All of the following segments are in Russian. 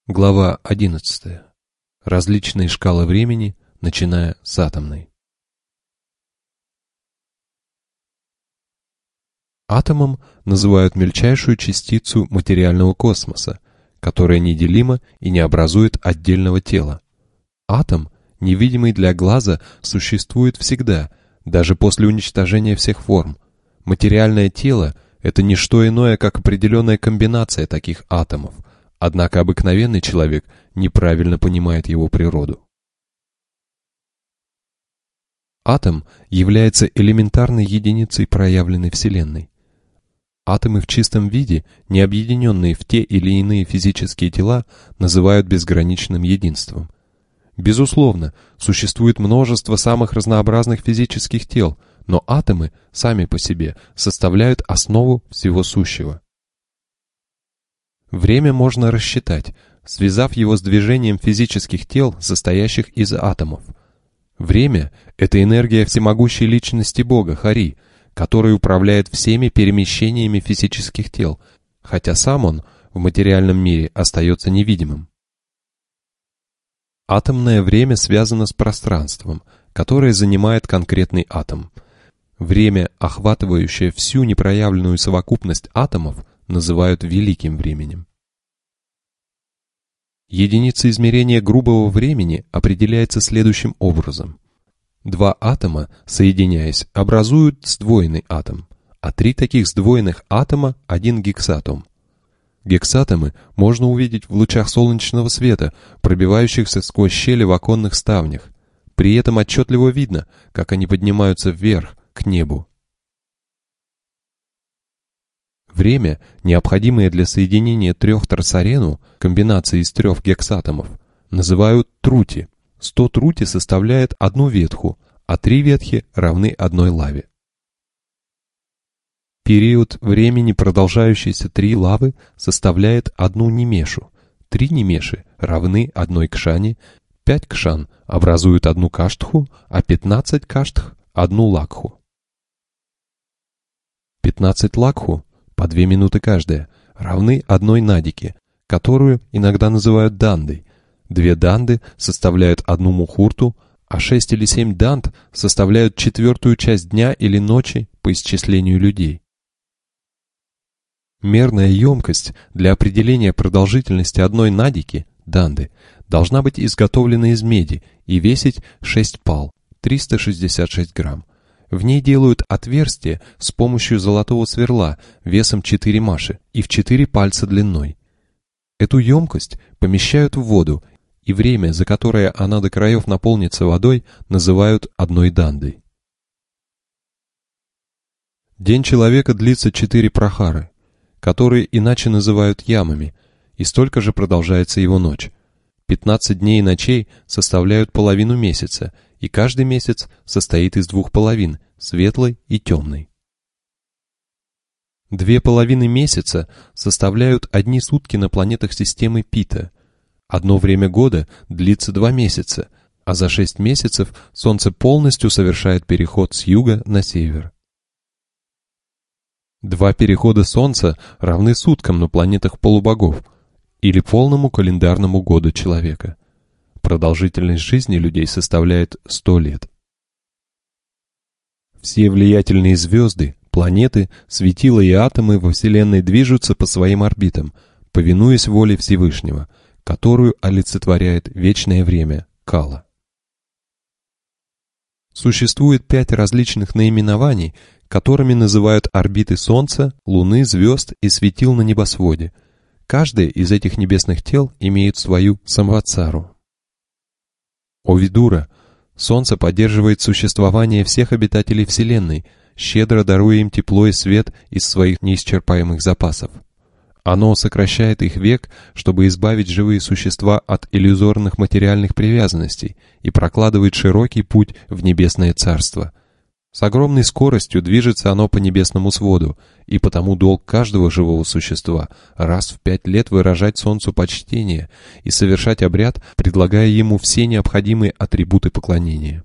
Глава 11. Различные шкалы времени, начиная с атомной. Атомом называют мельчайшую частицу материального космоса, которая неделима и не образует отдельного тела. Атом, невидимый для глаза, существует всегда, даже после уничтожения всех форм. Материальное тело – это не что иное, как определенная комбинация таких атомов, однако обыкновенный человек неправильно понимает его природу. Атом является элементарной единицей проявленной Вселенной. Атомы в чистом виде, не объединенные в те или иные физические тела, называют безграничным единством. Безусловно, существует множество самых разнообразных физических тел, но атомы сами по себе составляют основу всего сущего. Время можно рассчитать, связав его с движением физических тел, состоящих из атомов. Время – это энергия всемогущей личности Бога, Хари, который управляет всеми перемещениями физических тел, хотя сам он в материальном мире остается невидимым. Атомное время связано с пространством, которое занимает конкретный атом. Время, охватывающее всю непроявленную совокупность атомов, называют великим временем. Единица измерения грубого времени определяется следующим образом. Два атома, соединяясь, образуют сдвоенный атом, а три таких сдвоенных атома – один гексатом. Гексатомы можно увидеть в лучах солнечного света, пробивающихся сквозь щели в оконных ставнях. При этом отчетливо видно, как они поднимаются вверх, к небу. Время, необходимое для соединения трех торсарену, комбинации из трех гексатомов, называют трути. 100 трути составляет одну ветху, а 3 ветхи равны одной лаве. Период времени, продолжающийся 3 лавы, составляет одну немешу. 3 немеши равны одной кшане, 5 кшан образуют одну каштху, а 15 каштх – одну лакху. 15 лакху, по 2 минуты каждая, равны одной надике, которую иногда называют дандой. 2 данды составляют одну мухурту, а 6 или 7 данд составляют четвертую часть дня или ночи по исчислению людей. Мерная емкость для определения продолжительности одной надики, данды, должна быть изготовлена из меди и весить 6 пал, 366 грамм. В ней делают отверстие с помощью золотого сверла весом 4 маши и в 4 пальца длиной. Эту емкость помещают в воду, и время, за которое она до краев наполнится водой, называют одной дандой. День человека длится 4 прахары, которые иначе называют ямами, и столько же продолжается его ночь. 15 дней и ночей составляют половину месяца, и каждый месяц состоит из 2 половин, светлой и темной. 2 половины месяца составляют одни сутки на планетах системы Пита. Одно время года длится 2 месяца, а за 6 месяцев Солнце полностью совершает переход с юга на север. 2 перехода Солнца равны суткам на планетах полубогов или полному календарному году человека. Продолжительность жизни людей составляет 100 лет. Все влиятельные звезды, планеты, светила и атомы во Вселенной движутся по своим орбитам, повинуясь воле Всевышнего, которую олицетворяет вечное время Кала. Существует 5 различных наименований, которыми называют орбиты Солнца, Луны, звезд и светил на небосводе. Каждое из этих небесных тел имеет свою самватсару. О Видура! Солнце поддерживает существование всех обитателей Вселенной, щедро даруя им тепло и свет из своих неисчерпаемых запасов. Оно сокращает их век, чтобы избавить живые существа от иллюзорных материальных привязанностей и прокладывает широкий путь в небесное царство. С огромной скоростью движется оно по небесному своду, и потому долг каждого живого существа раз в 5 лет выражать Солнцу почтение и совершать обряд, предлагая ему все необходимые атрибуты поклонения.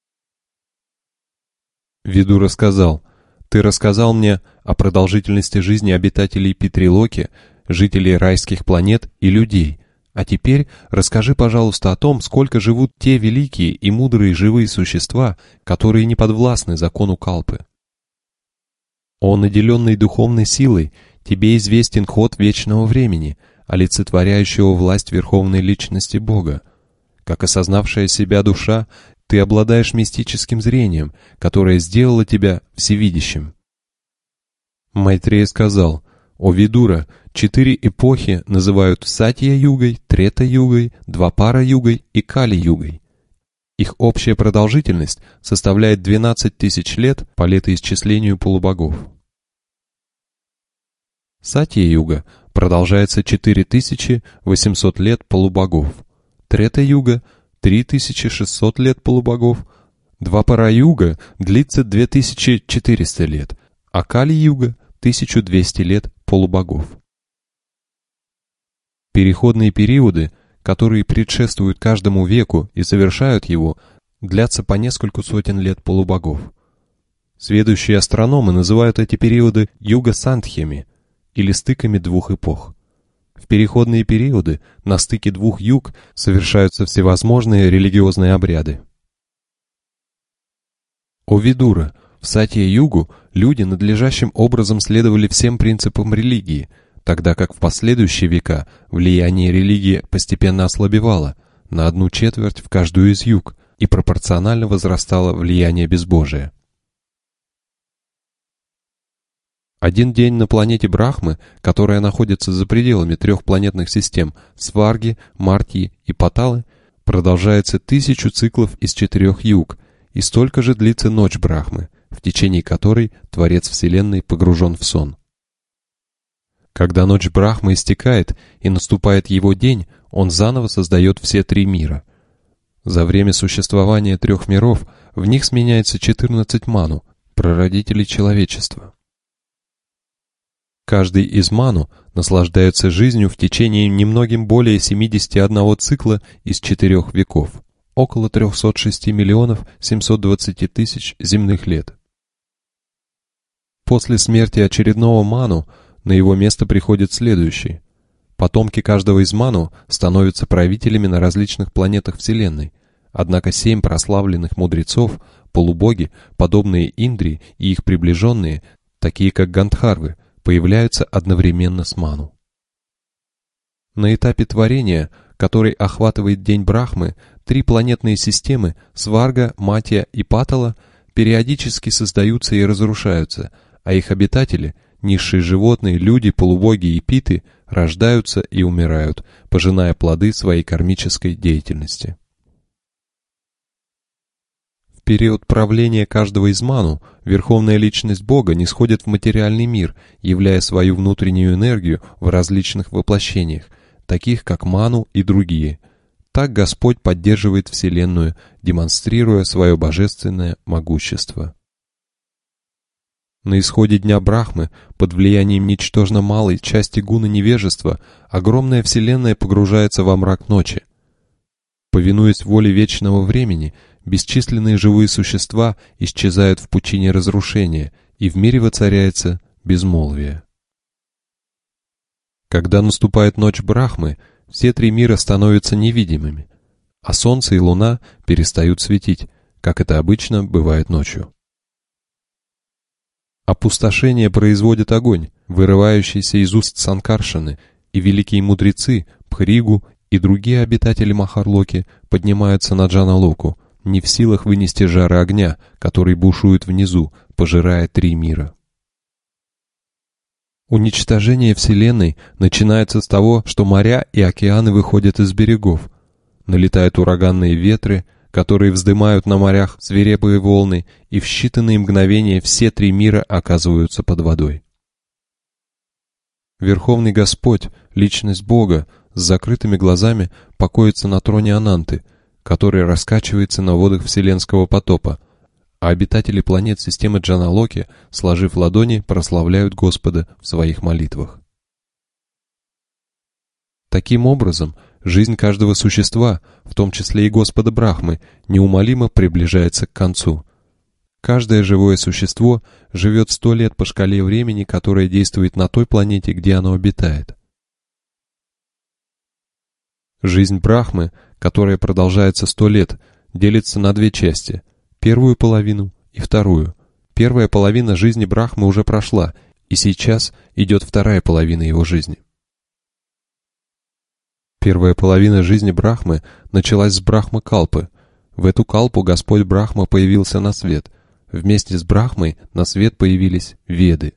Видура сказал: «Ты рассказал мне о продолжительности жизни обитателей Питрилоки, жителей райских планет и людей, А теперь расскажи, пожалуйста, о том, сколько живут те великие и мудрые живые существа, которые не подвластны закону Калпы. О наделенный духовной силой, тебе известен ход вечного времени, олицетворяющего власть Верховной Личности Бога. Как осознавшая себя душа, ты обладаешь мистическим зрением, которое сделало тебя всевидящим. Майтрея сказал: «О Видура, 4 эпохи называют Сатья-югой, Трета-югой, Двапара-югой и Кали-югой. Их общая продолжительность составляет 12 тысяч лет по летоисчислению полубогов. Сатья-юга продолжается 4800 лет полубогов, Трета-юга — 3600 лет полубогов, Двапара-юга длится 2400 лет, а Кали-юга — 1200 лет полубогов. Переходные периоды, которые предшествуют каждому веку и завершают его, длятся по нескольку сотен лет полубогов. Сведущие астрономы называют эти периоды юга-сандхьями, или стыками двух эпох. В переходные периоды на стыке двух юг совершаются всевозможные религиозные обряды. О Видура, в Сатья-югу люди надлежащим образом следовали всем принципам религии, тогда как в последующие века влияние религии постепенно ослабевало на 1/4 в каждую из юг, и пропорционально возрастало влияние безбожия. Один день на планете Брахмы, которая находится за пределами 3 планетных систем Сварги, Мартьи и Паталы, продолжается 1000 циклов из 4 юг, и столько же длится ночь Брахмы, в течение которой Творец Вселенной погружен в сон. Когда ночь Брахмы истекает и наступает его день, он заново создает все 3 мира. За время существования 3 миров в них сменяется 14 ману, прародителей человечества. Каждый из ману наслаждается жизнью в течение немногим более 71 цикла из 4 веков, около 306 миллионов 720 тысяч земных лет. После смерти очередного ману на его место приходит следующий. Потомки каждого из ману становятся правителями на различных планетах Вселенной, однако 7 прославленных мудрецов, полубоги, подобные Индре и их приближенные, такие как Гандхарвы, появляются одновременно с ману. На этапе творения, который охватывает день Брахмы, 3 планетные системы Сварга, Матья и Патала периодически создаются и разрушаются, а их обитатели, низшие животные, люди, полубоги и питы, рождаются и умирают, пожиная плоды своей кармической деятельности. В период правления каждого из ману Верховная Личность Бога нисходит в материальный мир, являя свою внутреннюю энергию в различных воплощениях, таких как ману и другие. Так Господь поддерживает Вселенную, демонстрируя свое божественное могущество. На исходе дня Брахмы, под влиянием ничтожно малой части гуна невежества, огромная Вселенная погружается во мрак ночи. Повинуясь воле вечного времени, бесчисленные живые существа исчезают в пучине разрушения, и в мире воцаряется безмолвие. Когда наступает ночь Брахмы, все 3 мира становятся невидимыми, а Солнце и Луна перестают светить, как это обычно бывает ночью. Опустошение производит огонь, вырывающийся из уст Санкаршаны, и великие мудрецы, Пхригу и другие обитатели Махарлоки поднимаются на Джаналоку, не в силах вынести жара огня, который бушует внизу, пожирая 3 мира. Уничтожение Вселенной начинается с того, что моря и океаны выходят из берегов. Налетают ураганные ветры, которые вздымают на морях свирепые волны, и в считанные мгновения все 3 мира оказываются под водой. Верховный Господь, Личность Бога, с закрытыми глазами покоится на троне Ананты, который раскачивается на водах вселенского потопа, а обитатели планет системы Джаналоки, сложив ладони, прославляют Господа в своих молитвах. Таким образом, жизнь каждого существа, в том числе и Господа Брахмы, неумолимо приближается к концу. Каждое живое существо живет 100 лет по шкале времени, которая действует на той планете, где оно обитает. Жизнь Брахмы, которая продолжается 100 лет, делится на две части – первую половину и вторую. Первая половина жизни Брахмы уже прошла, и сейчас идет вторая половина его жизни. Первая половина жизни Брахмы началась с Брахма-калпы. В эту калпу Господь Брахма появился на свет. Вместе с Брахмой на свет появились Веды.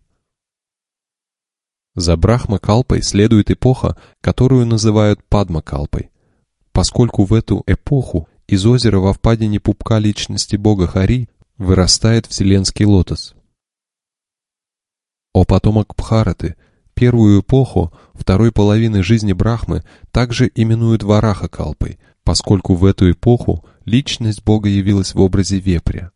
За Брахма-калпой следует эпоха, которую называют Падма-калпой, поскольку в эту эпоху из озера во впадине пупка личности бога Хари вырастает вселенский лотос. О потомок Бхараты, первую эпоху второй половины жизни Брахмы также именуют Вараха-калпой, поскольку в эту эпоху личность бога явилась в образе вепря.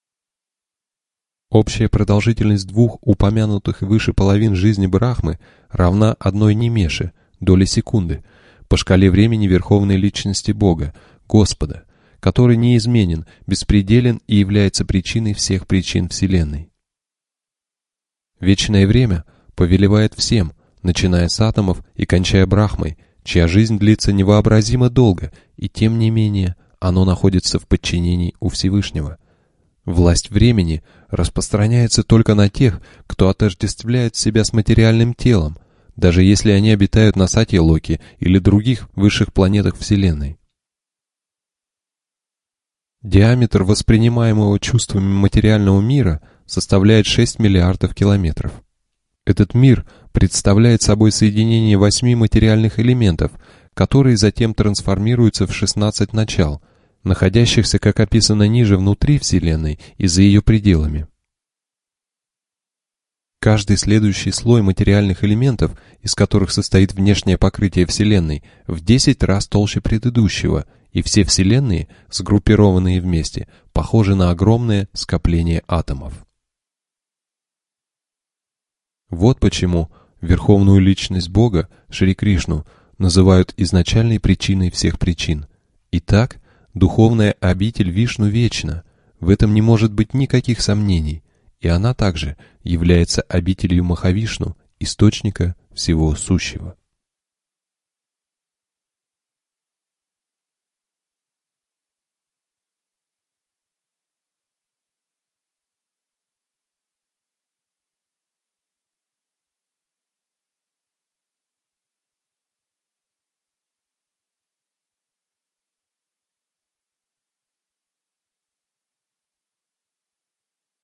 Общая продолжительность двух упомянутых выше половин жизни Брахмы равна одной немеше, доли секунды, по шкале времени верховной личности Бога, Господа, который неизменен, беспределен и является причиной всех причин Вселенной. Вечное время повелевает всем, начиная с атомов и кончая Брахмой, чья жизнь длится невообразимо долго, и тем не менее оно находится в подчинении у Всевышнего. Власть времени распространяется только на тех, кто отождествляет себя с материальным телом, даже если они обитают на Сатья-Локе или других высших планетах Вселенной. Диаметр воспринимаемого чувствами материального мира составляет 6 миллиардов километров. Этот мир представляет собой соединение 8 материальных элементов, которые затем трансформируются в 16 начал, находящихся, как описано ниже, внутри Вселенной и за ее пределами. Каждый следующий слой материальных элементов, из которых состоит внешнее покрытие Вселенной, в 10 раз толще предыдущего, и все Вселенные, сгруппированные вместе, похожи на огромное скопление атомов. Вот почему Верховную Личность Бога, Шри Кришну, называют изначальной причиной всех причин. Итак, духовная обитель Вишну вечна, в этом не может быть никаких сомнений, и она также является обителью Махавишну, источника всего сущего.